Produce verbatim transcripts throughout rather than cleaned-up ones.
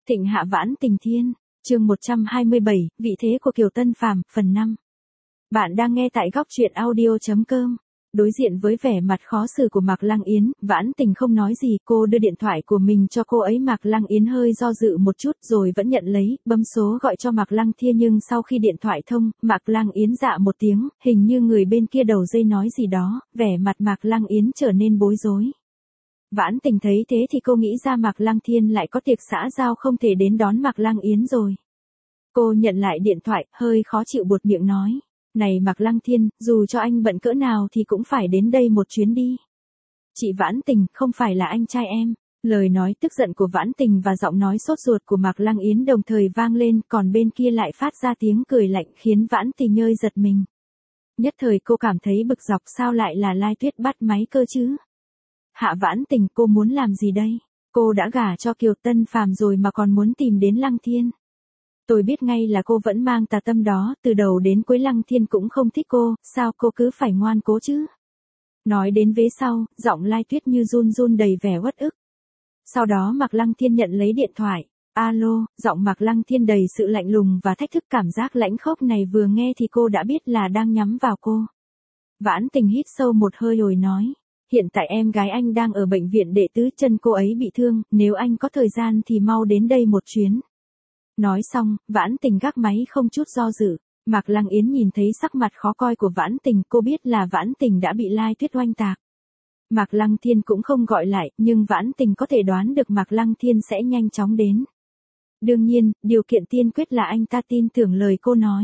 Thịnh hạ vãn tình thiên, chương một trăm hai mươi bảy, vị thế của Kiều Tân Phàm, phần năm. Bạn đang nghe tại góc truyện audio chấm com. Đối diện với vẻ mặt khó xử của Mạc Lăng Yến, Vãn Tình không nói gì, cô đưa điện thoại của mình cho cô ấy. Mạc Lăng Yến hơi do dự một chút rồi vẫn nhận lấy, bấm số gọi cho Mạc Lăng Thiên, nhưng sau khi điện thoại thông, Mạc Lăng Yến dạ một tiếng, hình như người bên kia đầu dây nói gì đó, vẻ mặt Mạc Lăng Yến trở nên bối rối. Vãn Tình thấy thế thì cô nghĩ ra Mạc Lăng Thiên lại có tiệc xã giao không thể đến đón Mạc Lăng Yến rồi. Cô nhận lại điện thoại, hơi khó chịu buột miệng nói. Này Mạc Lăng Thiên, dù cho anh bận cỡ nào thì cũng phải đến đây một chuyến đi. Chị Vãn Tình, không phải là anh trai em. Lời nói tức giận của Vãn Tình và giọng nói sốt ruột của Mạc Lăng Yến đồng thời vang lên, còn bên kia lại phát ra tiếng cười lạnh khiến Vãn Tình nhơi giật mình. Nhất thời cô cảm thấy bực dọc, sao lại là Lai Tuyết bắt máy cơ chứ? Hạ Vãn Tình, cô muốn làm gì đây? Cô đã gả cho Kiều Tân Phàm rồi mà còn muốn tìm đến Lăng Thiên. Tôi biết ngay là cô vẫn mang tà tâm đó, từ đầu đến cuối Lăng Thiên cũng không thích cô, sao cô cứ phải ngoan cố chứ? Nói đến vế sau, giọng Lai Tuyết như run run đầy vẻ uất ức. Sau đó Mạc Lăng Thiên nhận lấy điện thoại. Alo, giọng Mạc Lăng Thiên đầy sự lạnh lùng và thách thức, cảm giác lãnh khốc này vừa nghe thì cô đã biết là đang nhắm vào cô. Vãn Tình hít sâu một hơi rồi nói. Hiện tại em gái anh đang ở bệnh viện đệ tứ, chân cô ấy bị thương, nếu anh có thời gian thì mau đến đây một chuyến. Nói xong, Vãn Tình gác máy không chút do dự. Mạc Lăng Yến nhìn thấy sắc mặt khó coi của Vãn Tình, cô biết là Vãn Tình đã bị Lai Tuyết oanh tạc. Mạc Lăng Thiên cũng không gọi lại, nhưng Vãn Tình có thể đoán được Mạc Lăng Thiên sẽ nhanh chóng đến. Đương nhiên, điều kiện tiên quyết là anh ta tin tưởng lời cô nói.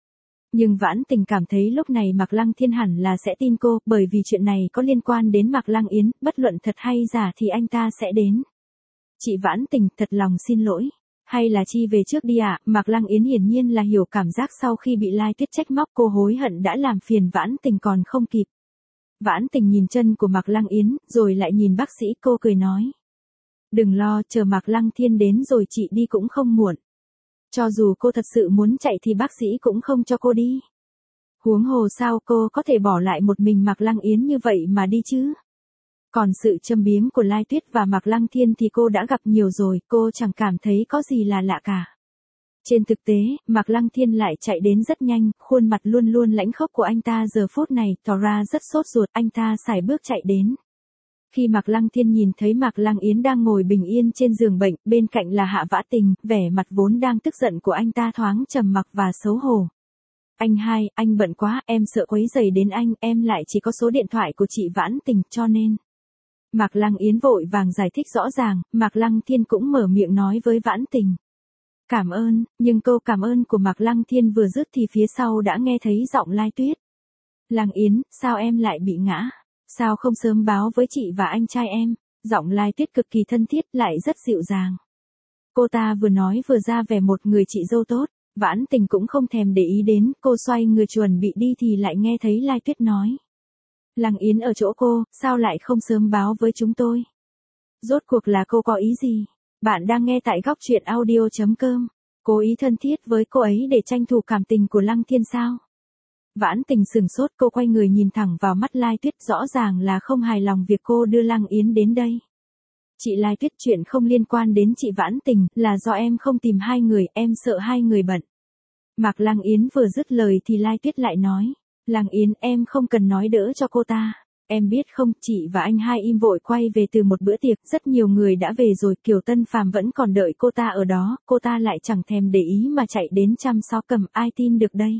Nhưng Vãn Tình cảm thấy lúc này Mạc Lăng Thiên hẳn là sẽ tin cô, bởi vì chuyện này có liên quan đến Mạc Lăng Yến, bất luận thật hay giả thì anh ta sẽ đến. Chị Vãn Tình, thật lòng xin lỗi. Hay là chi về trước đi ạ? À? Mạc Lăng Yến hiển nhiên là hiểu cảm giác sau khi bị Lai Tuyết trách móc, cô hối hận đã làm phiền Vãn Tình còn không kịp. Vãn Tình nhìn chân của Mạc Lăng Yến, rồi lại nhìn bác sĩ, cô cười nói. Đừng lo, chờ Mạc Lăng Thiên đến rồi chị đi cũng không muộn. Cho dù cô thật sự muốn chạy thì bác sĩ cũng không cho cô đi. Huống hồ sao cô có thể bỏ lại một mình Mạc Lăng Yến như vậy mà đi chứ? Còn sự châm biếm của Lai Tuyết và Mạc Lăng Thiên thì cô đã gặp nhiều rồi, cô chẳng cảm thấy có gì là lạ cả. Trên thực tế, Mạc Lăng Thiên lại chạy đến rất nhanh, khuôn mặt luôn luôn lãnh khốc của anh ta giờ phút này tỏ ra rất sốt ruột, anh ta sải bước chạy đến. Khi Mạc Lăng Thiên nhìn thấy Mạc Lăng Yến đang ngồi bình yên trên giường bệnh, bên cạnh là Hạ Vãn Tình, vẻ mặt vốn đang tức giận của anh ta thoáng trầm mặc và xấu hổ. Anh hai, anh bận quá, em sợ quấy rầy đến anh, em lại chỉ có số điện thoại của chị Vãn Tình, cho nên. Mạc Lăng Yến vội vàng giải thích rõ ràng, Mạc Lăng Thiên cũng mở miệng nói với Vãn Tình. Cảm ơn, nhưng câu cảm ơn của Mạc Lăng Thiên vừa dứt thì phía sau đã nghe thấy giọng Lai Tuyết. Lăng Yến, sao em lại bị ngã? Sao không sớm báo với chị và anh trai em? Giọng Lai Tuyết cực kỳ thân thiết, lại rất dịu dàng. Cô ta vừa nói vừa ra vẻ một người chị dâu tốt. Vãn Tình cũng không thèm để ý đến, cô xoay người chuẩn bị đi thì lại nghe thấy Lai Tuyết nói. Lăng Yến ở chỗ cô, sao lại không sớm báo với chúng tôi? Rốt cuộc là cô có ý gì? Bạn đang nghe tại góc truyện audio chấm com. Cố ý thân thiết với cô ấy để tranh thủ cảm tình của Lăng Thiên sao? Vãn Tình sừng sốt, cô quay người nhìn thẳng vào mắt Lai Tuyết, rõ ràng là không hài lòng việc cô đưa Lăng Yến đến đây. Chị Lai Tuyết, chuyện không liên quan đến chị Vãn Tình, là do em không tìm hai người, em sợ hai người bận. Mạc Lăng Yến vừa dứt lời thì Lai Tuyết lại nói. Lăng Yến, em không cần nói đỡ cho cô ta. Em biết không, chị và anh hai im vội quay về từ một bữa tiệc, rất nhiều người đã về rồi, Kiều Tân Phàm vẫn còn đợi cô ta ở đó, cô ta lại chẳng thèm để ý mà chạy đến chăm sóc cầm, ai tin được đây.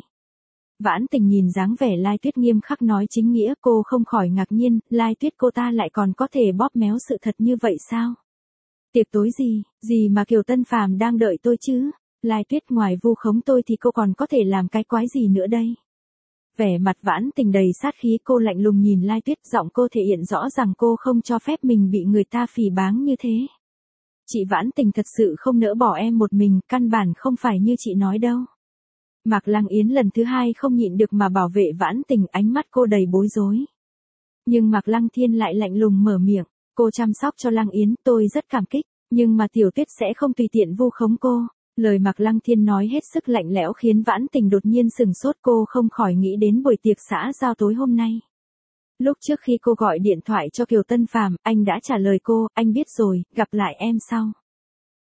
Vãn Tình nhìn dáng vẻ Lai Tuyết nghiêm khắc nói chính nghĩa, cô không khỏi ngạc nhiên, Lai Tuyết cô ta lại còn có thể bóp méo sự thật như vậy sao? Tiệc tối gì, gì mà Kiều Tân Phàm đang đợi tôi chứ? Lai Tuyết, ngoài vu khống tôi thì cô còn có thể làm cái quái gì nữa đây? Vẻ mặt Vãn Tình đầy sát khí, cô lạnh lùng nhìn Lai Tuyết, giọng cô thể hiện rõ rằng cô không cho phép mình bị người ta phỉ báng như thế. Chị Vãn Tình thật sự không nỡ bỏ em một mình, căn bản không phải như chị nói đâu. Mạc Lăng Yến lần thứ hai không nhịn được mà bảo vệ Vãn Tình, ánh mắt cô đầy bối rối. Nhưng Mạc Lăng Thiên lại lạnh lùng mở miệng, cô chăm sóc cho Lăng Yến, tôi rất cảm kích, nhưng mà Tiểu Tuyết sẽ không tùy tiện vu khống cô. Lời Mạc Lăng Thiên nói hết sức lạnh lẽo khiến Vãn Tình đột nhiên sừng sốt, cô không khỏi nghĩ đến buổi tiệc xã giao tối hôm nay. Lúc trước khi cô gọi điện thoại cho Kiều Tân Phàm, anh đã trả lời cô, anh biết rồi, gặp lại em sau.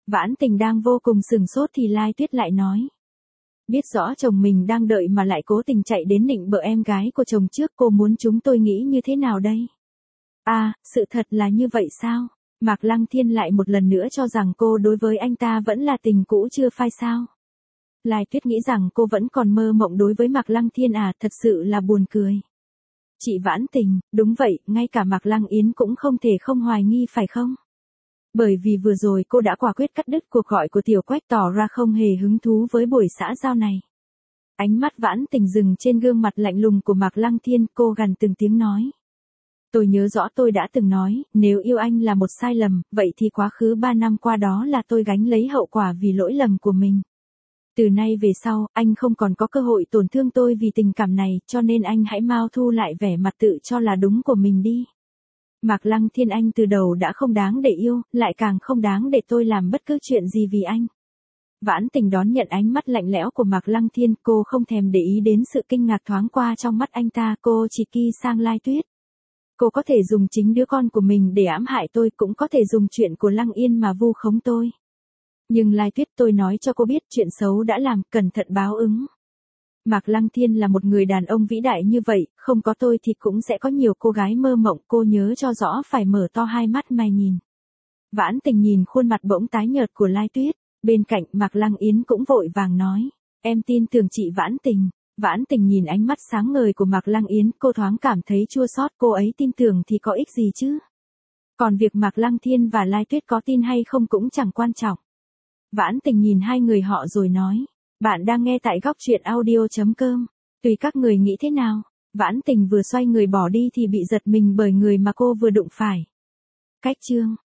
Vãn Tình đang vô cùng sừng sốt thì Lai Tuyết lại nói. Biết rõ chồng mình đang đợi mà lại cố tình chạy đến nịnh bợ em gái của chồng trước, cô muốn chúng tôi nghĩ như thế nào đây? À, sự thật là như vậy sao? Mạc Lăng Thiên lại một lần nữa cho rằng cô đối với anh ta vẫn là tình cũ chưa phai sao? Lai Tuyết nghĩ rằng cô vẫn còn mơ mộng đối với Mạc Lăng Thiên à, thật sự là buồn cười. Chị Vãn Tình, đúng vậy, ngay cả Mạc Lăng Yến cũng không thể không hoài nghi phải không? Bởi vì vừa rồi cô đã quả quyết cắt đứt cuộc gọi của Tiểu Quách, tỏ ra không hề hứng thú với buổi xã giao này. Ánh mắt Vãn Tình dừng trên gương mặt lạnh lùng của Mạc Lăng Thiên, cô gằn từng tiếng nói. Tôi nhớ rõ tôi đã từng nói, nếu yêu anh là một sai lầm, vậy thì quá khứ ba năm qua đó là tôi gánh lấy hậu quả vì lỗi lầm của mình. Từ nay về sau, anh không còn có cơ hội tổn thương tôi vì tình cảm này, cho nên anh hãy mau thu lại vẻ mặt tự cho là đúng của mình đi. Mạc Lăng Thiên, anh từ đầu đã không đáng để yêu, lại càng không đáng để tôi làm bất cứ chuyện gì vì anh. Vãn Tình đón nhận ánh mắt lạnh lẽo của Mạc Lăng Thiên, cô không thèm để ý đến sự kinh ngạc thoáng qua trong mắt anh ta, cô chỉ ki sang Lai Tuyết. Cô có thể dùng chính đứa con của mình để ám hại tôi, cũng có thể dùng chuyện của Lăng Yên mà vu khống tôi. Nhưng Lai Tuyết, tôi nói cho cô biết, chuyện xấu đã làm, cẩn thận báo ứng. Mạc Lăng Thiên là một người đàn ông vĩ đại như vậy, không có tôi thì cũng sẽ có nhiều cô gái mơ mộng, cô nhớ cho rõ, phải mở to hai mắt mà nhìn. Vãn Tình nhìn khuôn mặt bỗng tái nhợt của Lai Tuyết, bên cạnh Mạc Lăng Yến cũng vội vàng nói, em tin tưởng chị Vãn Tình. Vãn Tình nhìn ánh mắt sáng ngời của Mạc Lăng Yến, cô thoáng cảm thấy chua xót, cô ấy tin tưởng thì có ích gì chứ. Còn việc Mạc Lăng Thiên và Lai Tuyết có tin hay không cũng chẳng quan trọng. Vãn Tình nhìn hai người họ rồi nói, bạn đang nghe tại góc truyện audio chấm com, tùy các người nghĩ thế nào. Vãn Tình vừa xoay người bỏ đi thì bị giật mình bởi người mà cô vừa đụng phải. Cách chương